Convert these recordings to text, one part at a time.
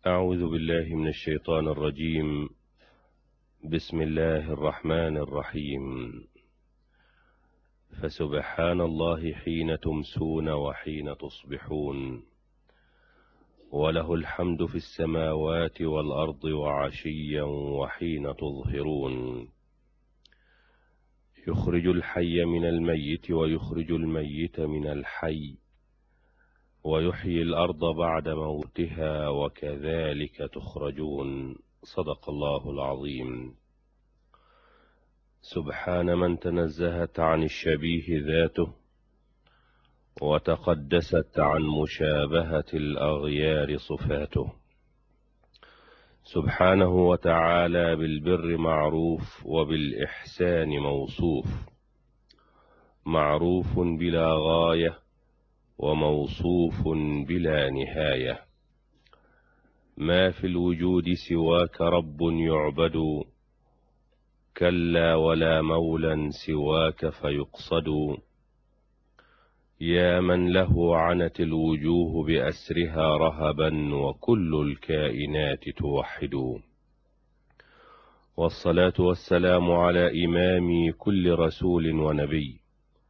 أعوذ بالله من الشيطان الرجيم. بسم الله الرحمن الرحيم. فسبحان الله حين تمسون وحين تصبحون، وله الحمد في السماوات والأرض وعشيا وحين تظهرون. يخرج الحي من الميت ويخرج الميت من الحي، ويحيي الأرض بعد موتها وكذلك تخرجون. صدق الله العظيم. سبحان من تنزهت عن الشبيه ذاته، وتقدست عن مشابهة الأغيار صفاته. سبحانه وتعالى بالبر معروف وبالإحسان موصوف، معروف بلا غاية وموصوف بلا نهاية. ما في الوجود سواك رب يعبد، كلا ولا مولا سواك فيقصد. يا من له عنت الوجوه بأسرها رهبا، وكل الكائنات توحد. والصلاة والسلام على إمام كل رسول ونبي،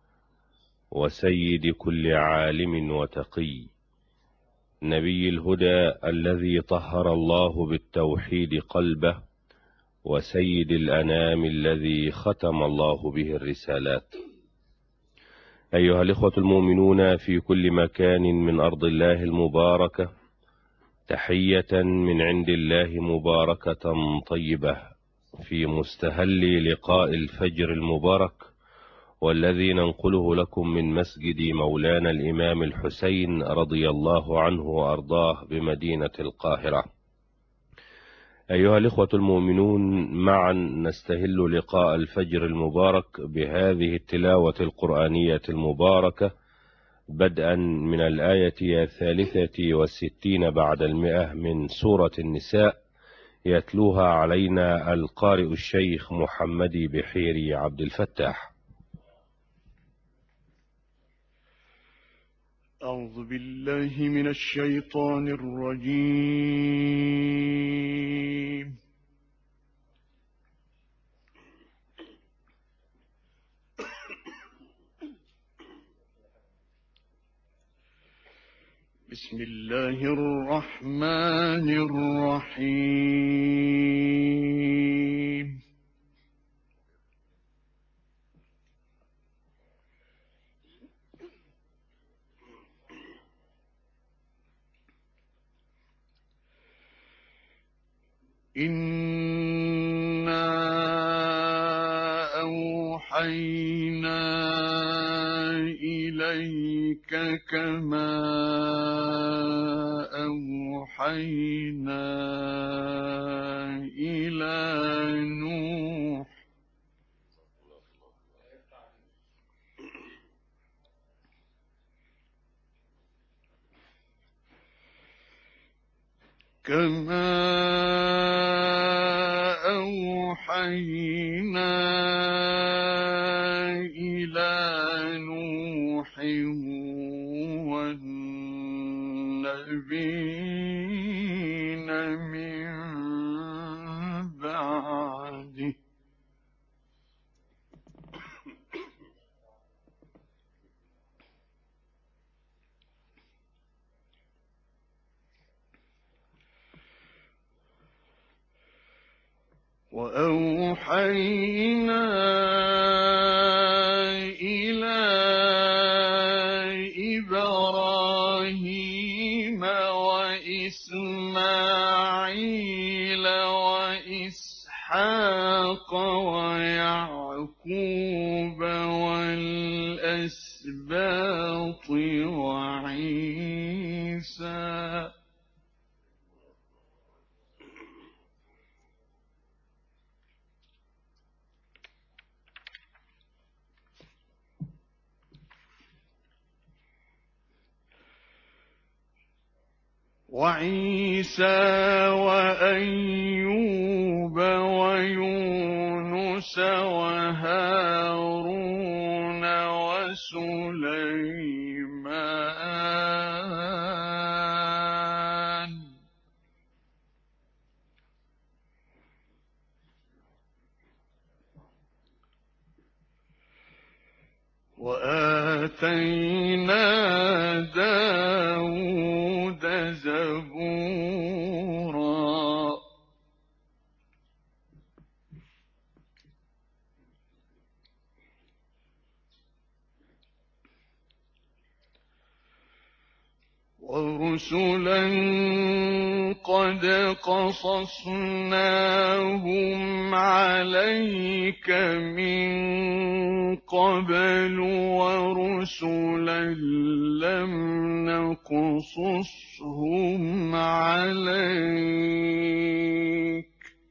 وسيد كل عالم وتقي، نبي الهدى الذي طهر الله بالتوحيد قلبه، وسيد الأنام الذي ختم الله به الرسالات. أيها الإخوة المؤمنون في كل مكان من أرض الله المباركة، تحية من عند الله مباركة طيبة في مستهل لقاء الفجر المبارك، والذي ننقله لكم من مسجد مولانا الإمام الحسين رضي الله عنه وأرضاه بمدينة القاهرة. أيها الإخوة المؤمنون، معا نستهل لقاء الفجر المبارك بهذه التلاوة القرآنية المباركة، بدءا من الآية 63 بعد 100 من سورة النساء، يتلوها علينا القارئ الشيخ محمد بحيري عبد الفتاح. أعوذ بالله من الشيطان الرجيم. بسم الله الرحمن الرحيم. إنا أوحينا إليك كما أوحينا إلى نوح والنبيين من بعده وأوحينا إلى إبراهيم وإسماعيل وإسحاق ويعقوب والأسباط وعيسى وأيوب ويونس وهارون وسليمان وآتينا داود زبورا. ورسلا قد قصصناهم عليك من قبل ورسلا لم نقصصهم عليك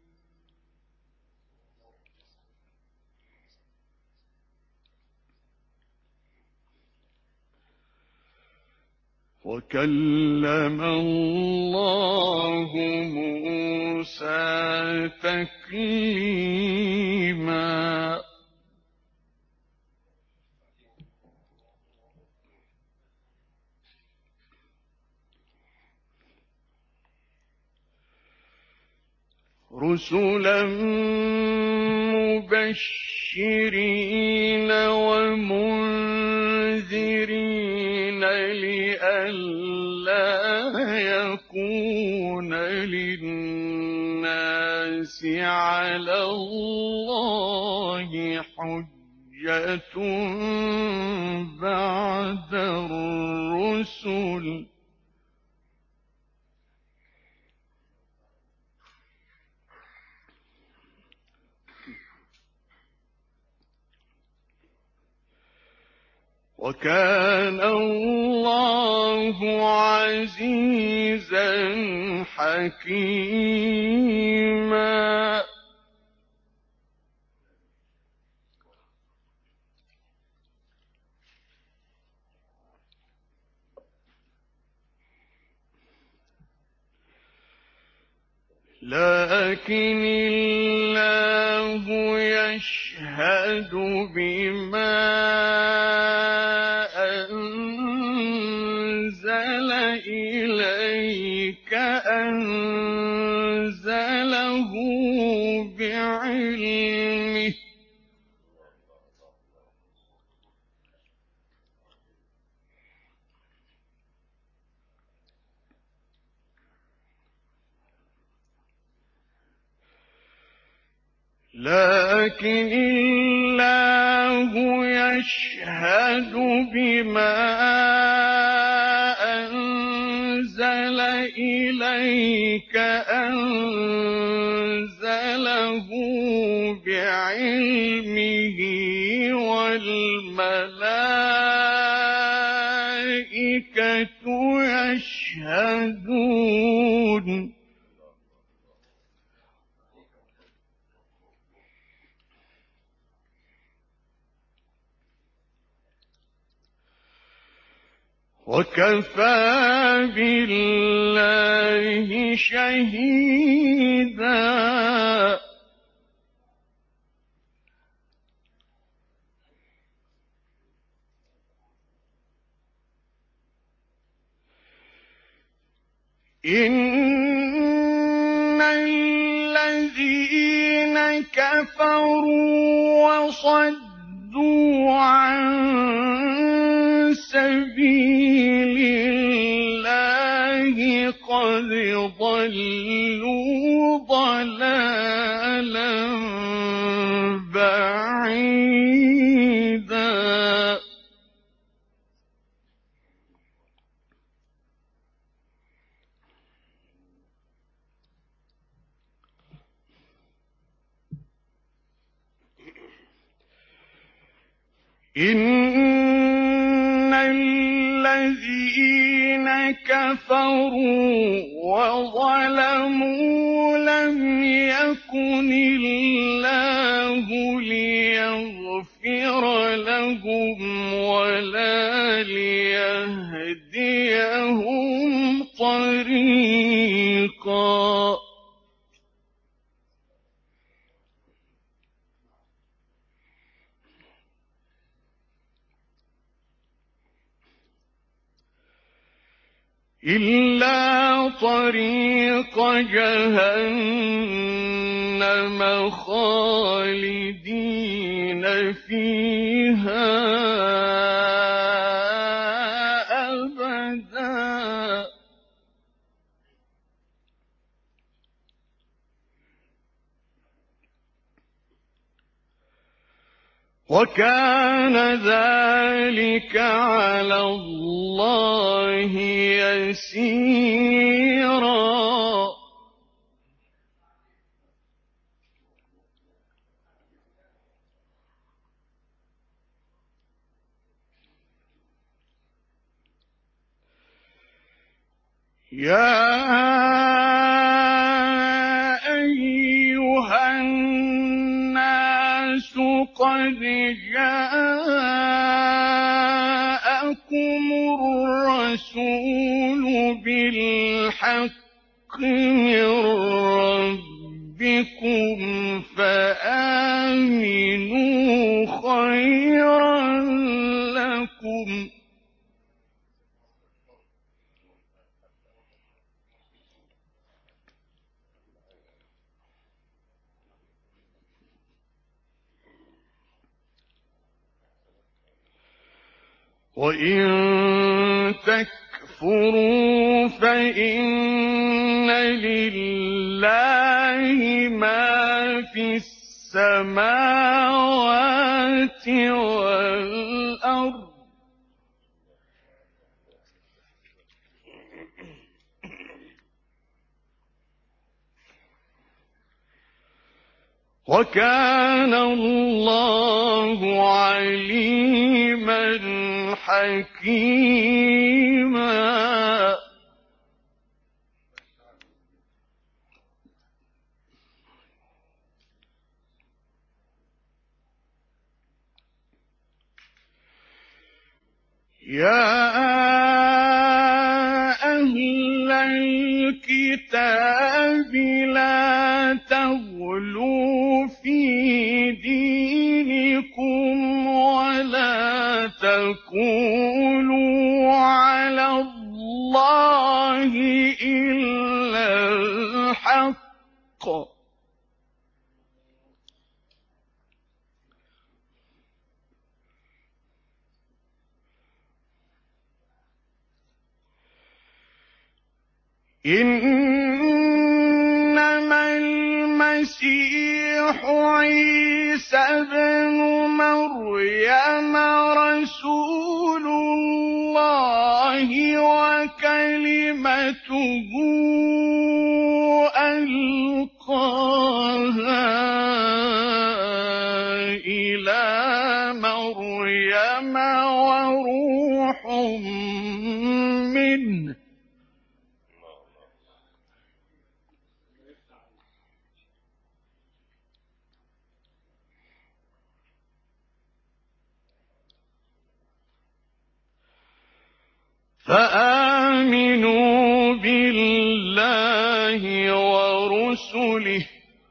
وكلم الله موسى تكليما. رسلا مبشرين ومنذرين لئلا يكون للناس على الله حجة بعد الرسل. وكان الله عزيزا حكيما. لكن الله يشهد بما أنزل إليك أنزله بعلمه لكن الله يشهد بما أنزل إليك أنزله بعلمه والملائكة يشهدون. وكفى بالله شهيدا. إن الذين كفروا وصدوا عن سبيل الله قد ضلوا ضلالا بعيدا. إن الذين كفروا وظلموا لم يكن الله ليغفر لهم ولا ليهديهم طريقا. إلا طريق جهنم خالدين فيها وكان ذلك على الله يسيرا. يا أيها الناس قد جاءكم الرسول بالحق من ربكم فآمنوا خيرا لكم. وإن تكفروا فإن لله ما في السماوات والأرض. وكان الله عليما حكيما. يا أهل الكتاب لا تغلوا في دينكم ولا تقولوا على الله إلا الحق. إنما المسيح عيسى ابن مريم رسول الله وكلمته ألقاها إلى مريم وروح منه. فآمنوا بالله ورسله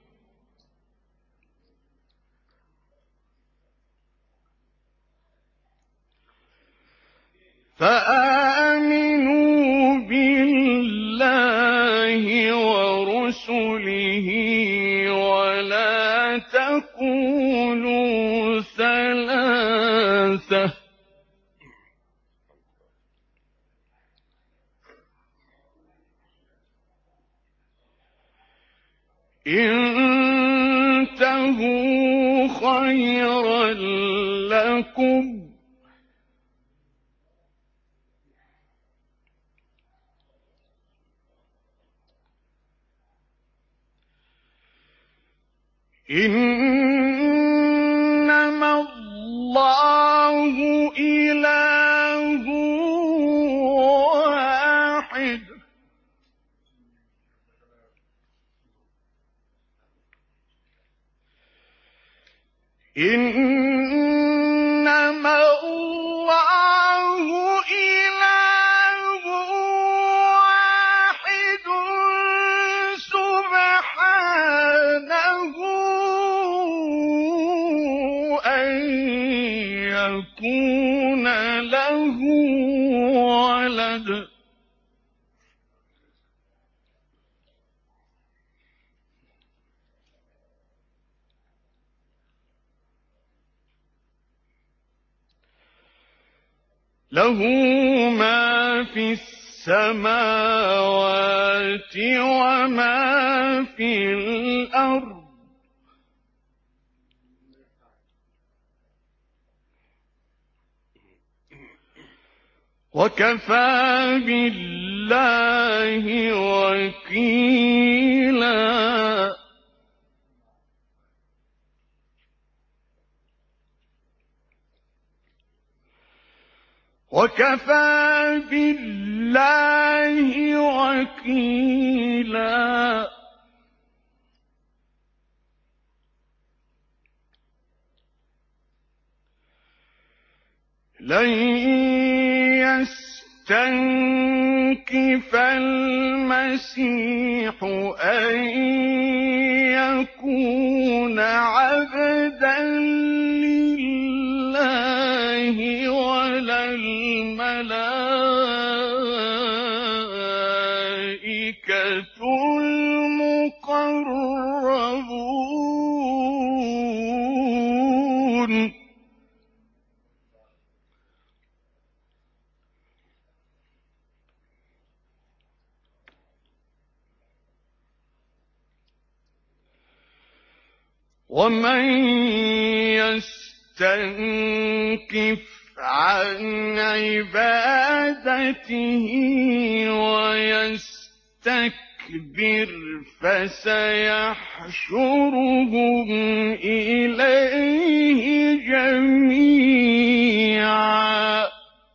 ولا تقولوا ثلاثة. انتهوا خيرا لكم. إنما الله إله واحد. إنما الله إله واحد سبحانه أن يكون له ولد. له ما في السماوات وما في الأرض. وكفى بالله وكيلا وكفى بالله وكيلا لن يستنكف المسيح أن يكون عبدا لله ولا الملائكة المقربون ومن يستنكف عن عبادته ويستكبر فسيحشرهم إليه جميعا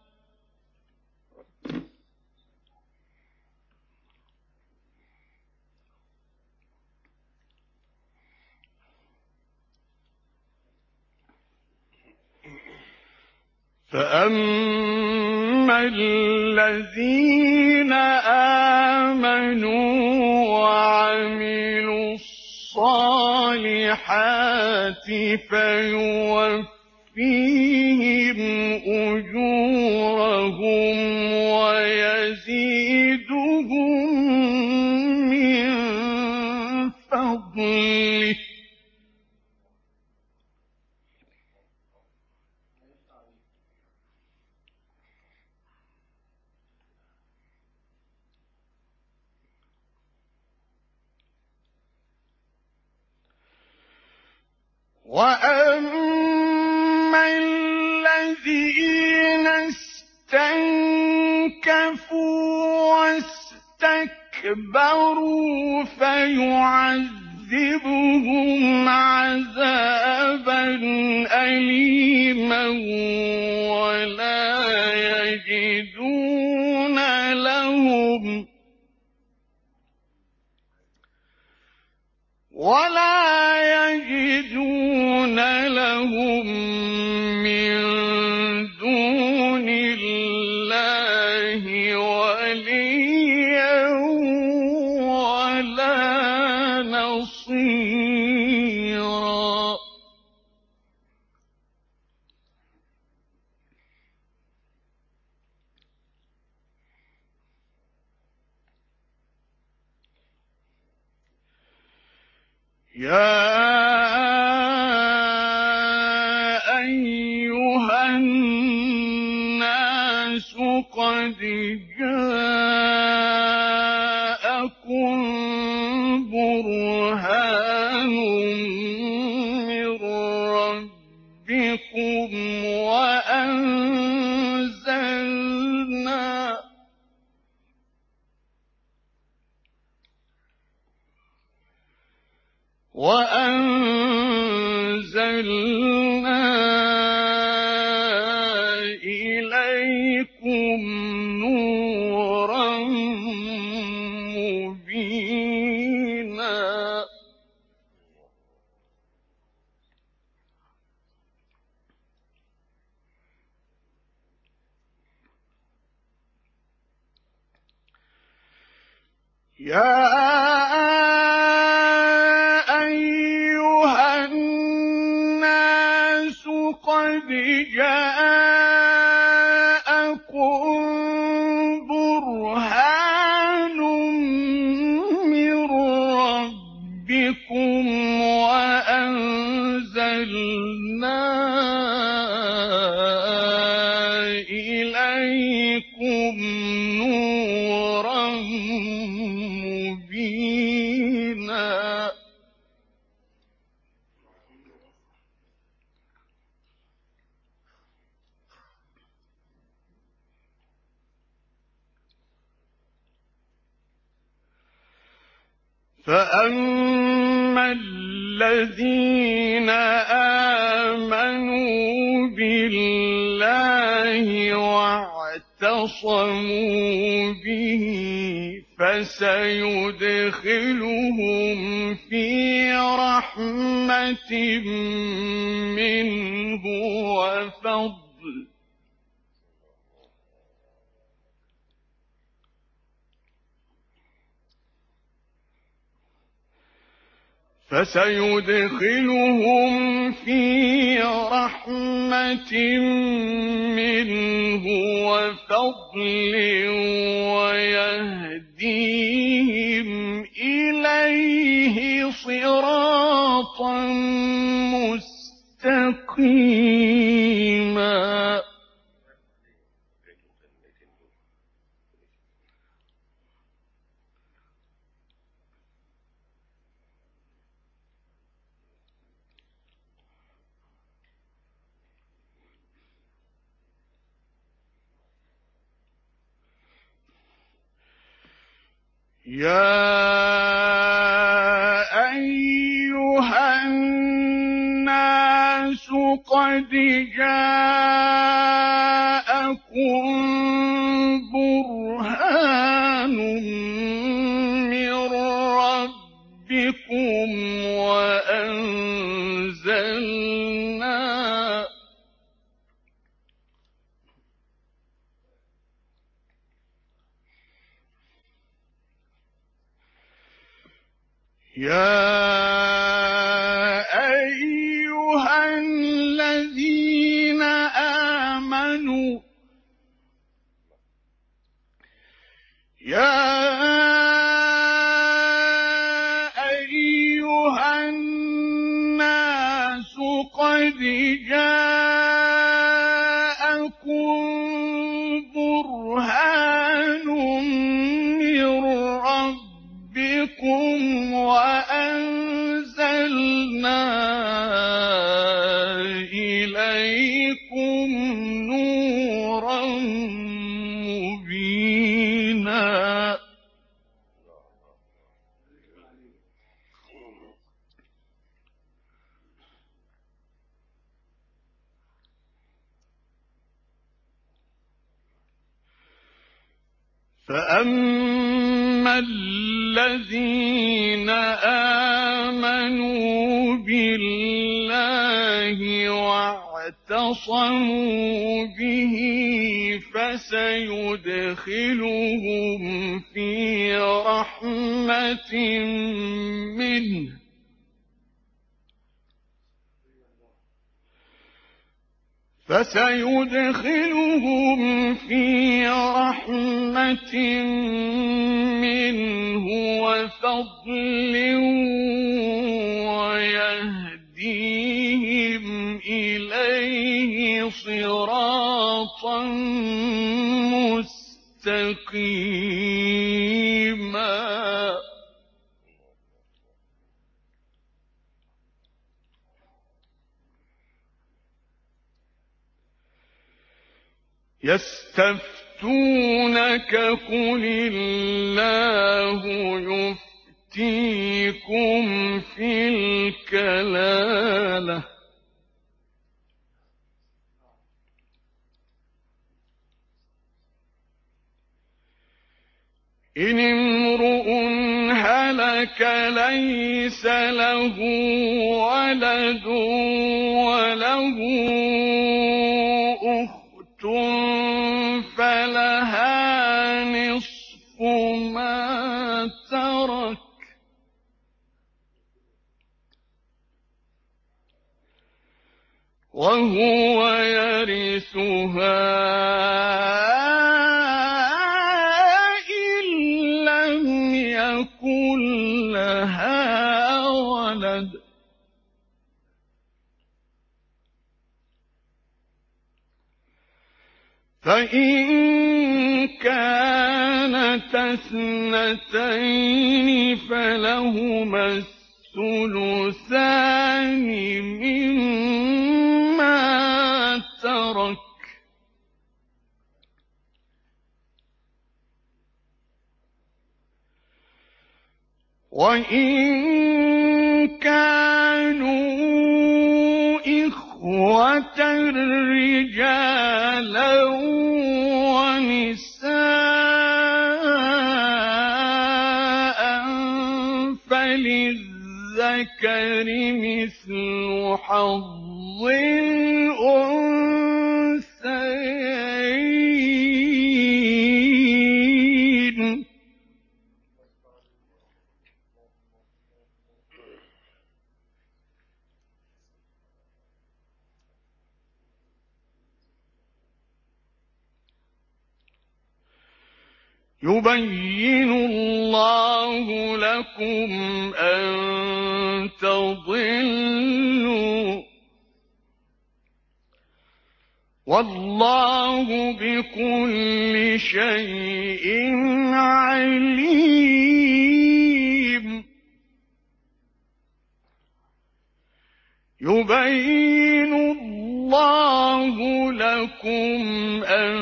فأما الذين آمنوا وعملوا الصالحات فيوفيهم أجورهم ويزيدهم من فضله وأما الذين استنكفوا واستكبروا فيعذبهم عذابا أليما ولا يجدون لهم من دون الله وليا ولا نصيرا يا أيها الناس قد جاءكم برهان من ربكم وأنزلنا إليكم نورا مبينا يا أيها الناس قد جاءكم برهان من ربكم وأنزلنا إليكم نورا مبينا فأما الذين آمنوا بالله واعتصموا به فسيدخلهم في رحمة منه وفضل ويهديهم إليه صراطا مستقيما. يا أيها الناس قد جاءكم برهان من ربكم وأنزلنا يا أيها الذين آمنوا قد جاءكم برهان من ربكم وأنزلنا إليكم نورا مبينا. فأما الذين آمنوا بالله واعتصموا به فسيدخلهم في رحمة منه وفضل ويهديهم إليه صراطا مستقيما. يستفتونك قل الله يفتيكم في الكلالة إن امرؤ هلك ليس له ولد وله أخت فلها نصف ما ترك وهو يرثها إن لم يكن لها ولد فإن كانت اثنتين فلهما الثلثان مما ترك وَإِن كَانُوا إِخْوَةً رِّجَالًا وَنِسَاءً فَلِلذَّكَرِ مِثْلُ حَظِّ الْأُنثَيَيْنِ ۗ يُبَيِّنُ اللَّهُ لَكُمْ أَن تَضِلُّوا ۗ وَاللَّهُ بِكُلِّ شَيْءٍ عَلِيمٌ. يُبَيِّنُ اللَّهُ لَكُمْ أَن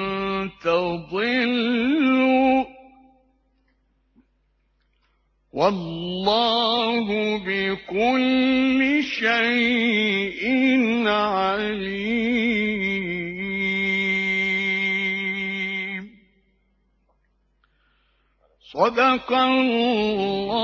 تَضِلُّوا ۗ وَاللَّهُ بِكُلِّ شَيْءٍ عَلِيمٌ. صدق الله